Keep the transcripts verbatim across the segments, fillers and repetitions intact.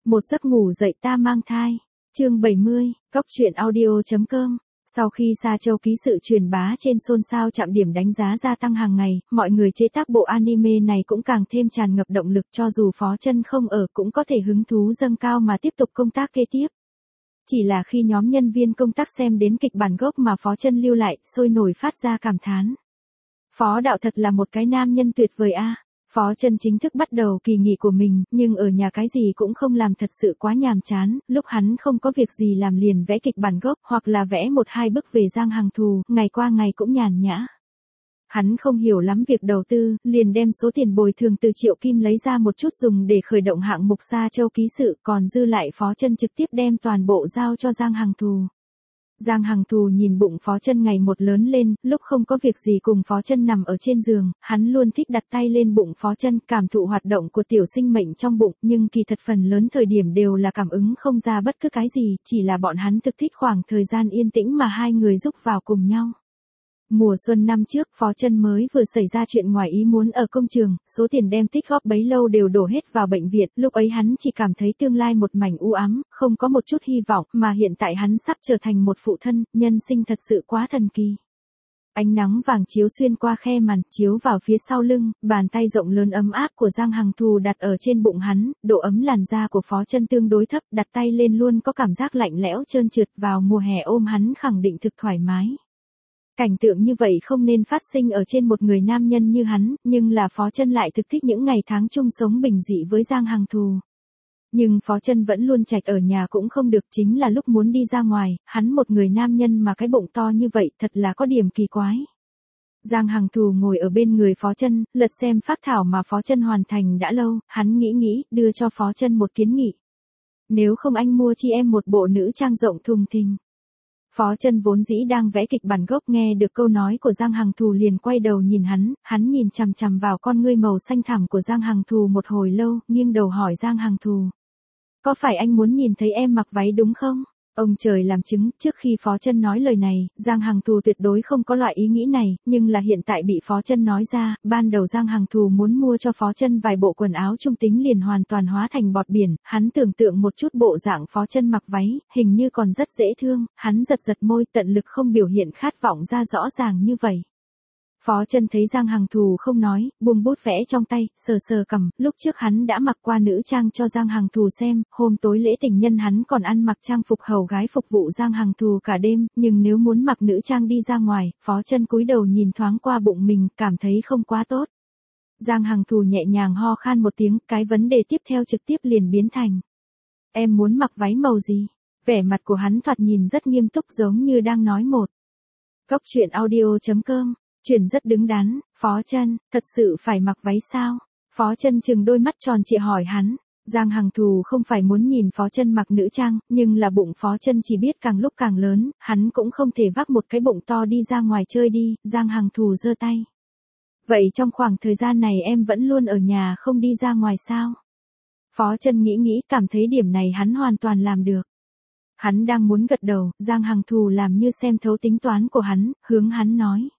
Một giấc ngủ dậy ta mang thai. Chương bảy mươi, Cóc truyện audio.com. Sau khi Sa Châu ký sự truyền bá trên xôn xao chạm điểm đánh giá gia tăng hàng ngày, mọi người chế tác bộ anime này cũng càng thêm tràn ngập động lực, cho dù Phó Chân không ở cũng có thể hứng thú dâng cao mà tiếp tục công tác kế tiếp. Chỉ là khi nhóm nhân viên công tác xem đến kịch bản gốc mà Phó Chân lưu lại, sôi nổi phát ra cảm thán. Phó đạo thật là một cái nam nhân tuyệt vời a. Phó Chân chính thức bắt đầu kỳ nghỉ của mình, nhưng ở nhà cái gì cũng không làm thật sự quá nhàm chán, lúc hắn không có việc gì làm liền vẽ kịch bản gốc, hoặc là vẽ một hai bức về Giang Hằng Thù, ngày qua ngày cũng nhàn nhã. Hắn không hiểu lắm việc đầu tư, liền đem số tiền bồi thường từ Triệu Kim lấy ra một chút dùng để khởi động hạng mục Sa Châu ký sự, còn dư lại Phó Chân trực tiếp đem toàn bộ giao cho Giang Hằng Thù. Giang Hằng Thù nhìn bụng Phó Chân ngày một lớn lên, lúc không có việc gì cùng Phó Chân nằm ở trên giường, hắn luôn thích đặt tay lên bụng Phó Chân, cảm thụ hoạt động của tiểu sinh mệnh trong bụng, nhưng kỳ thật phần lớn thời điểm đều là cảm ứng không ra bất cứ cái gì, chỉ là bọn hắn thực thích khoảng thời gian yên tĩnh mà hai người giúp vào cùng nhau. Mùa xuân năm trước, Phó Chân mới vừa xảy ra chuyện ngoài ý muốn ở công trường, số tiền đem tích góp bấy lâu đều đổ hết vào bệnh viện, lúc ấy hắn chỉ cảm thấy tương lai một mảnh u ám, không có một chút hy vọng, mà hiện tại hắn sắp trở thành một phụ thân, nhân sinh thật sự quá thần kỳ. Ánh nắng vàng chiếu xuyên qua khe màn, chiếu vào phía sau lưng, bàn tay rộng lớn ấm áp của Giang Hằng Thù đặt ở trên bụng hắn, độ ấm làn da của Phó Chân tương đối thấp, đặt tay lên luôn có cảm giác lạnh lẽo trơn trượt, vào mùa hè ôm hắn khẳng định thực thoải mái. Cảnh tượng như vậy không nên phát sinh ở trên một người nam nhân như hắn, nhưng là Phó Chân lại thực thích những ngày tháng chung sống bình dị với Giang Hằng Thù. Nhưng Phó Chân vẫn luôn trạch ở nhà cũng không được, chính là lúc muốn đi ra ngoài, hắn một người nam nhân mà cái bụng to như vậy thật là có điểm kỳ quái. Giang Hằng Thù ngồi ở bên người Phó Chân, lật xem phác thảo mà Phó Chân hoàn thành đã lâu, hắn nghĩ nghĩ, đưa cho Phó Chân một kiến nghị. Nếu không anh mua chi em một bộ nữ trang rộng thùng thình. Phó Chân vốn dĩ đang vẽ kịch bản gốc, nghe được câu nói của Giang Hằng Thù liền quay đầu nhìn hắn, hắn nhìn chằm chằm vào con ngươi màu xanh thẳm của Giang Hằng Thù một hồi lâu, nghiêng đầu hỏi Giang Hằng Thù. Có phải anh muốn nhìn thấy em mặc váy đúng không? Ông trời làm chứng, trước khi Phó Chân nói lời này, Giang Hằng Thù tuyệt đối không có loại ý nghĩ này, nhưng là hiện tại bị Phó Chân nói ra, ban đầu Giang Hằng Thù muốn mua cho Phó Chân vài bộ quần áo trung tính liền hoàn toàn hóa thành bọt biển, hắn tưởng tượng một chút bộ dạng Phó Chân mặc váy, hình như còn rất dễ thương, hắn giật giật môi, tận lực không biểu hiện khát vọng ra rõ ràng như vậy. Phó Chân thấy Giang Hằng Thù không nói, buông bút vẽ trong tay, sờ sờ cằm, lúc trước hắn đã mặc qua nữ trang cho Giang Hằng Thù xem, hôm tối lễ tình nhân hắn còn ăn mặc trang phục hầu gái phục vụ Giang Hằng Thù cả đêm, nhưng nếu muốn mặc nữ trang đi ra ngoài, Phó Chân cúi đầu nhìn thoáng qua bụng mình, cảm thấy không quá tốt. Giang Hằng Thù nhẹ nhàng ho khan một tiếng, cái vấn đề tiếp theo trực tiếp liền biến thành. Em muốn mặc váy màu gì? Vẻ mặt của hắn thoạt nhìn rất nghiêm túc giống như đang nói một. Cóc truyện audio.com. Chuyện rất đứng đắn, Phó Chân, thật sự phải mặc váy sao? Phó Chân chừng đôi mắt tròn trịa hỏi hắn. Giang Hằng Thù không phải muốn nhìn Phó Chân mặc nữ trang, nhưng là bụng Phó Chân chỉ biết càng lúc càng lớn, hắn cũng không thể vác một cái bụng to đi ra ngoài chơi đi. Giang Hằng Thù giơ tay. Vậy trong khoảng thời gian này em vẫn luôn ở nhà không đi ra ngoài sao? Phó Chân nghĩ nghĩ, cảm thấy điểm này hắn hoàn toàn làm được. Hắn đang muốn gật đầu, Giang Hằng Thù làm như xem thấu tính toán của hắn, hướng hắn nói.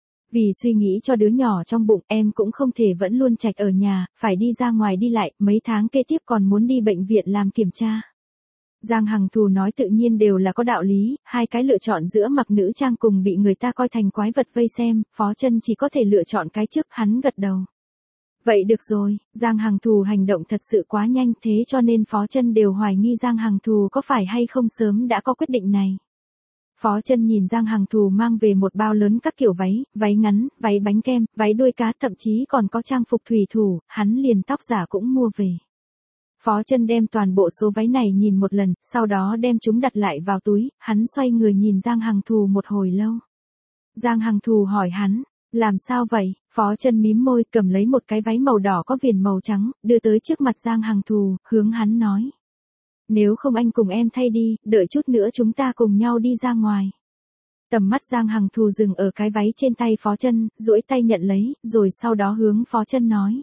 Vì suy nghĩ cho đứa nhỏ trong bụng, em cũng không thể vẫn luôn trạch ở nhà, phải đi ra ngoài đi lại, mấy tháng kế tiếp còn muốn đi bệnh viện làm kiểm tra. Giang Hằng Thù nói tự nhiên đều là có đạo lý, hai cái lựa chọn giữa mặc nữ trang cùng bị người ta coi thành quái vật vây xem, Phó Chân chỉ có thể lựa chọn cái trước, hắn gật đầu. Vậy được rồi, Giang Hằng Thù hành động thật sự quá nhanh, thế cho nên Phó Chân đều hoài nghi Giang Hằng Thù có phải hay không sớm đã có quyết định này. Phó Chân nhìn Giang Hằng Thù mang về một bao lớn các kiểu váy, váy ngắn, váy bánh kem, váy đuôi cá, thậm chí còn có trang phục thủy thủ, hắn liền tóc giả cũng mua về. Phó Chân đem toàn bộ số váy này nhìn một lần, sau đó đem chúng đặt lại vào túi, hắn xoay người nhìn Giang Hằng Thù một hồi lâu. Giang Hằng Thù hỏi hắn, làm sao vậy? Phó Chân mím môi, cầm lấy một cái váy màu đỏ có viền màu trắng, đưa tới trước mặt Giang Hằng Thù, hướng hắn nói. Nếu không anh cùng em thay đi, đợi chút nữa chúng ta cùng nhau đi ra ngoài. Tầm mắt Giang Hằng Thù dừng ở cái váy trên tay Phó Chân, duỗi tay nhận lấy, rồi sau đó hướng Phó Chân nói.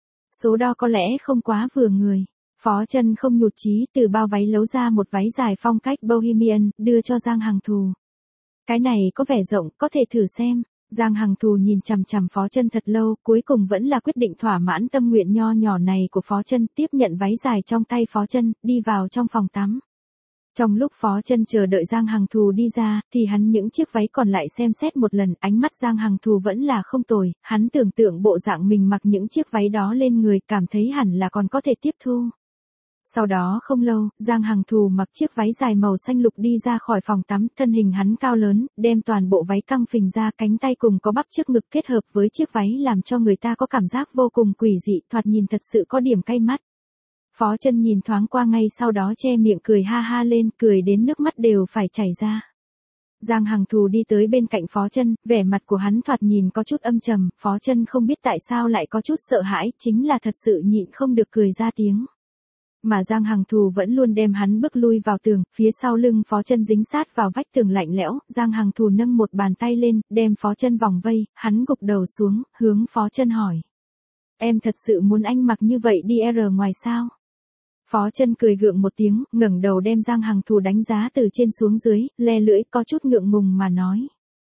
Số đo có lẽ không quá vừa người. Phó Chân không nhụt chí, từ bao váy lấu ra một váy dài phong cách Bohemian, đưa cho Giang Hằng Thù. Cái này có vẻ rộng, có thể thử xem. Giang Hằng Thù nhìn chằm chằm Phó Chân thật lâu, cuối cùng vẫn là quyết định thỏa mãn tâm nguyện nho nhỏ này của Phó Chân, tiếp nhận váy dài trong tay Phó Chân, đi vào trong phòng tắm. Trong lúc Phó Chân chờ đợi Giang Hằng Thù đi ra, thì hắn những chiếc váy còn lại xem xét một lần, ánh mắt Giang Hằng Thù vẫn là không tồi, hắn tưởng tượng bộ dạng mình mặc những chiếc váy đó lên người, cảm thấy hẳn là còn có thể tiếp thu. Sau đó không lâu, Giang Hằng Thù mặc chiếc váy dài màu xanh lục đi ra khỏi phòng tắm, thân hình hắn cao lớn, đem toàn bộ váy căng phình ra, cánh tay cùng có bắp trước ngực kết hợp với chiếc váy làm cho người ta có cảm giác vô cùng quỷ dị, thoạt nhìn thật sự có điểm cay mắt. Phó Chân nhìn thoáng qua ngay sau đó che miệng cười ha ha lên, cười đến nước mắt đều phải chảy ra. Giang Hằng Thù đi tới bên cạnh Phó Chân, vẻ mặt của hắn thoạt nhìn có chút âm trầm, Phó Chân không biết tại sao lại có chút sợ hãi, chính là thật sự nhịn không được cười ra tiếng. Mà Giang Hằng Thù vẫn luôn đem hắn bước lui vào tường, phía sau lưng Phó Chân dính sát vào vách tường lạnh lẽo, Giang Hằng Thù nâng một bàn tay lên, đem Phó Chân vòng vây, hắn gục đầu xuống, hướng Phó Chân hỏi. Em thật sự muốn anh mặc như vậy đi R ngoài sao? Phó Chân cười gượng một tiếng, ngẩng đầu đem Giang Hằng Thù đánh giá từ trên xuống dưới, le lưỡi có chút ngượng ngùng mà nói.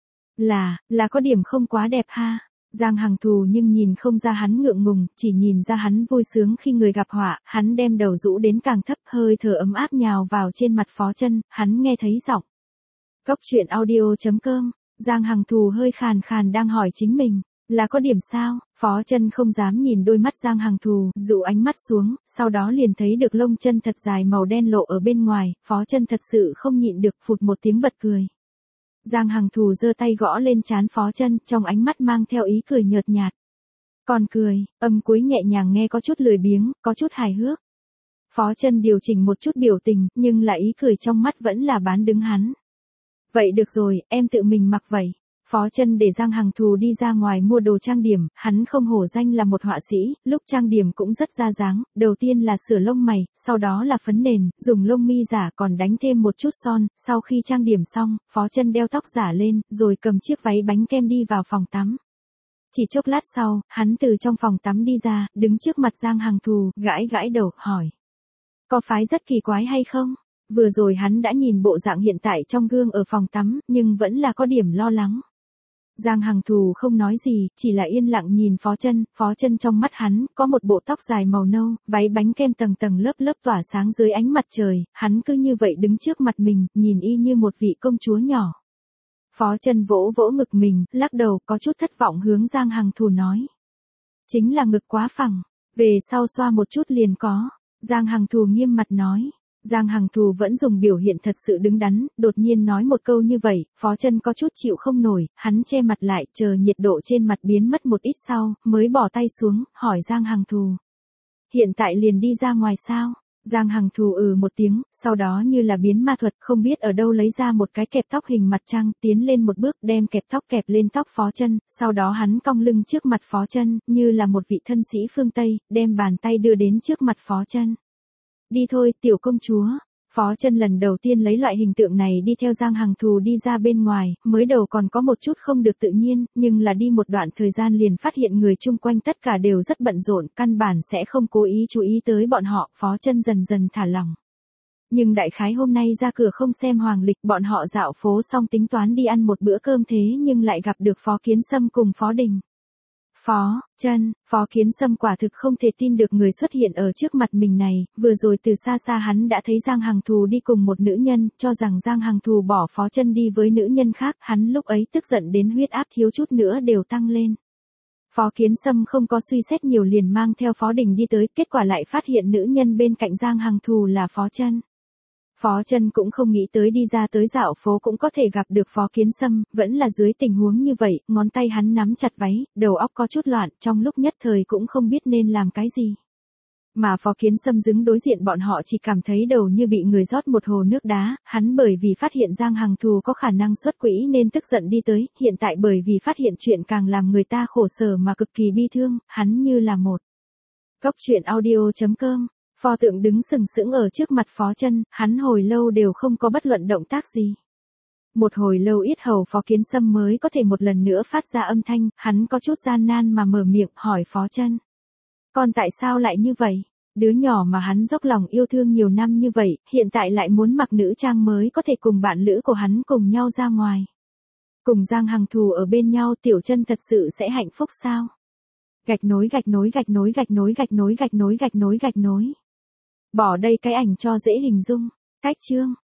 Là, là có điểm không quá đẹp ha. Giang Hằng Thù nhưng nhìn không ra hắn ngượng ngùng, chỉ nhìn ra hắn vui sướng khi người gặp họa, hắn đem đầu rũ đến càng thấp, hơi thở ấm áp nhào vào trên mặt Phó Chân, hắn nghe thấy giọng. Cốc truyện audio chấm com, Giang Hằng Thù hơi khàn khàn đang hỏi chính mình, là có điểm sao? Phó Chân không dám nhìn đôi mắt Giang Hằng Thù, dụ ánh mắt xuống, sau đó liền thấy được lông chân thật dài màu đen lộ ở bên ngoài, Phó Chân thật sự không nhịn được phụt một tiếng bật cười. Giang Hằng Thù giơ tay gõ lên trán Phó Chân, trong ánh mắt mang theo ý cười nhợt nhạt. Còn cười, âm cuối nhẹ nhàng nghe có chút lười biếng, có chút hài hước. Phó Chân điều chỉnh một chút biểu tình, nhưng là ý cười trong mắt vẫn là bán đứng hắn. Vậy được rồi, em tự mình mặc vậy. Phó Chân để Giang Hằng Thù đi ra ngoài mua đồ trang điểm, hắn không hổ danh là một họa sĩ, lúc trang điểm cũng rất ra dáng, đầu tiên là sửa lông mày, sau đó là phấn nền, dùng lông mi giả còn đánh thêm một chút son, sau khi trang điểm xong, Phó Chân đeo tóc giả lên, rồi cầm chiếc váy bánh kem đi vào phòng tắm. Chỉ chốc lát sau, hắn từ trong phòng tắm đi ra, đứng trước mặt Giang Hằng Thù, gãi gãi đầu, hỏi. Có phái rất kỳ quái hay không? Vừa rồi hắn đã nhìn bộ dạng hiện tại trong gương ở phòng tắm, nhưng vẫn là có điểm lo lắng. Giang Hằng Thù không nói gì, chỉ là yên lặng nhìn Phó Chân, Phó Chân trong mắt hắn, có một bộ tóc dài màu nâu, váy bánh kem tầng tầng lớp lớp tỏa sáng dưới ánh mặt trời, hắn cứ như vậy đứng trước mặt mình, nhìn y như một vị công chúa nhỏ. Phó Chân vỗ vỗ ngực mình, lắc đầu, có chút thất vọng hướng Giang Hằng Thù nói. Chính là ngực quá phẳng, về sau xoa một chút liền có. Giang Hằng Thù nghiêm mặt nói. Giang Hằng Thù vẫn dùng biểu hiện thật sự đứng đắn, đột nhiên nói một câu như vậy, Phó Chân có chút chịu không nổi, hắn che mặt lại, chờ nhiệt độ trên mặt biến mất một ít sau, mới bỏ tay xuống, hỏi Giang Hằng Thù. Hiện tại liền đi ra ngoài sao? Giang Hằng Thù ừ một tiếng, sau đó như là biến ma thuật, không biết ở đâu lấy ra một cái kẹp tóc hình mặt trăng, tiến lên một bước đem kẹp tóc kẹp lên tóc Phó Chân, sau đó hắn cong lưng trước mặt Phó Chân, như là một vị thân sĩ phương Tây, đem bàn tay đưa đến trước mặt Phó Chân. Đi thôi, tiểu công chúa. Phó Chân lần đầu tiên lấy loại hình tượng này đi theo Giang Hằng Thù đi ra bên ngoài, mới đầu còn có một chút không được tự nhiên, nhưng là đi một đoạn thời gian liền phát hiện người chung quanh tất cả đều rất bận rộn, căn bản sẽ không cố ý chú ý tới bọn họ, Phó Chân dần dần thả lỏng. Nhưng đại khái hôm nay ra cửa không xem hoàng lịch, bọn họ dạo phố xong tính toán đi ăn một bữa cơm thế nhưng lại gặp được Phó Kiến Sâm cùng Phó Đình. Phó Chân, Phó Kiến Sâm quả thực không thể tin được người xuất hiện ở trước mặt mình này, vừa rồi từ xa xa hắn đã thấy Giang Hằng Thù đi cùng một nữ nhân, cho rằng Giang Hằng Thù bỏ Phó Chân đi với nữ nhân khác, hắn lúc ấy tức giận đến huyết áp thiếu chút nữa đều tăng lên. Phó Kiến Sâm không có suy xét nhiều liền mang theo Phó Đình đi tới, kết quả lại phát hiện nữ nhân bên cạnh Giang Hằng Thù là Phó Chân. Phó Chân cũng không nghĩ tới đi ra tới dạo phố cũng có thể gặp được Phó Kiến Sâm, vẫn là dưới tình huống như vậy, ngón tay hắn nắm chặt váy, đầu óc có chút loạn, trong lúc nhất thời cũng không biết nên làm cái gì. Mà Phó Kiến Sâm đứng đối diện bọn họ chỉ cảm thấy đầu như bị người rót một hồ nước đá, hắn bởi vì phát hiện Giang Hằng Thù có khả năng xuất quỹ nên tức giận đi tới, hiện tại bởi vì phát hiện chuyện càng làm người ta khổ sở mà cực kỳ bi thương, hắn như là một. Cốc truyện audio chấm com. Pho tượng đứng sừng sững ở trước mặt Phó Chân, hắn hồi lâu đều không có bất luận động tác gì. Một hồi lâu yết hầu Phó Kiến Sâm mới có thể một lần nữa phát ra âm thanh, hắn có chút gian nan mà mở miệng hỏi Phó Chân. Con tại sao lại như vậy? Đứa nhỏ mà hắn dốc lòng yêu thương nhiều năm như vậy, hiện tại lại muốn mặc nữ trang mới có thể cùng bạn lữ của hắn cùng nhau ra ngoài. Cùng Giang Hằng Thù ở bên nhau Tiểu Chân thật sự sẽ hạnh phúc sao? Gạch nối gạch nối gạch nối gạch nối gạch nối gạch nối gạch nối gạch nối. Bỏ đây cái ảnh cho dễ hình dung. Cách chương.